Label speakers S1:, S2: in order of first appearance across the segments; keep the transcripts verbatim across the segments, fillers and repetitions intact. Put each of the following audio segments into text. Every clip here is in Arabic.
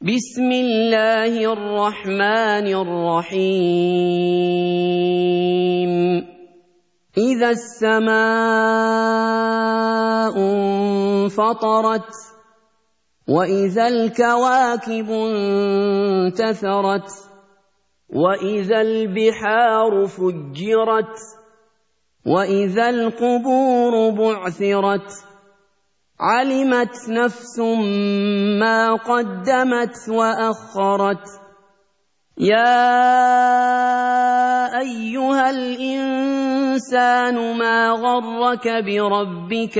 S1: بسم الله الرحمن الرحيم إذا السماء انفطرت وإذا الكواكب انتثرت وإذا البحار فجرت وإذا القبور بعثرت علمت نفس ما قدمت وأخرت يا أيها الإنسان ما غرك بربك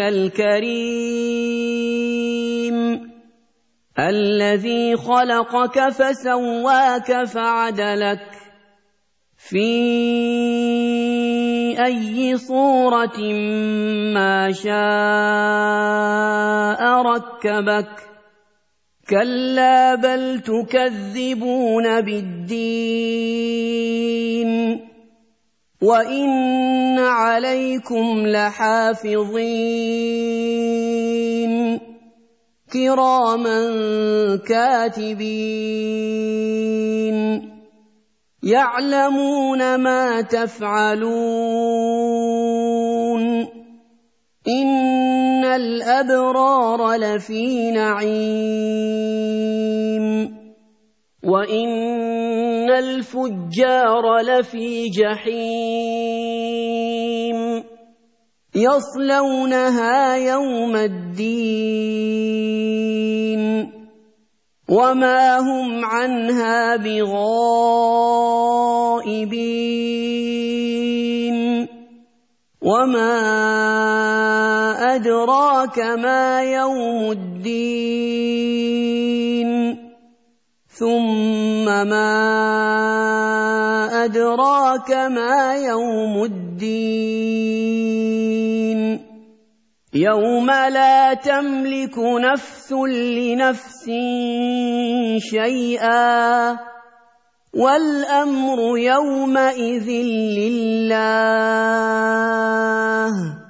S1: الكريم الذي خلقك فسواك فعدلك في أي صورة ما شاء ركبك كلا بل تكذبون بالدين وإن عليكم لحافظين كراما كاتبين يعلمون ما تفعلون إن الأبرار لفي نعيم وإن الفجار لفي جحيم يصلونها يوم الدين وما هم عنها بغائبين وما أدراك ما يوم الدين ثم ما أدراك ما يوم الدين يوم لا تملك نفس لنفس شيئا والأمر يومئذ لله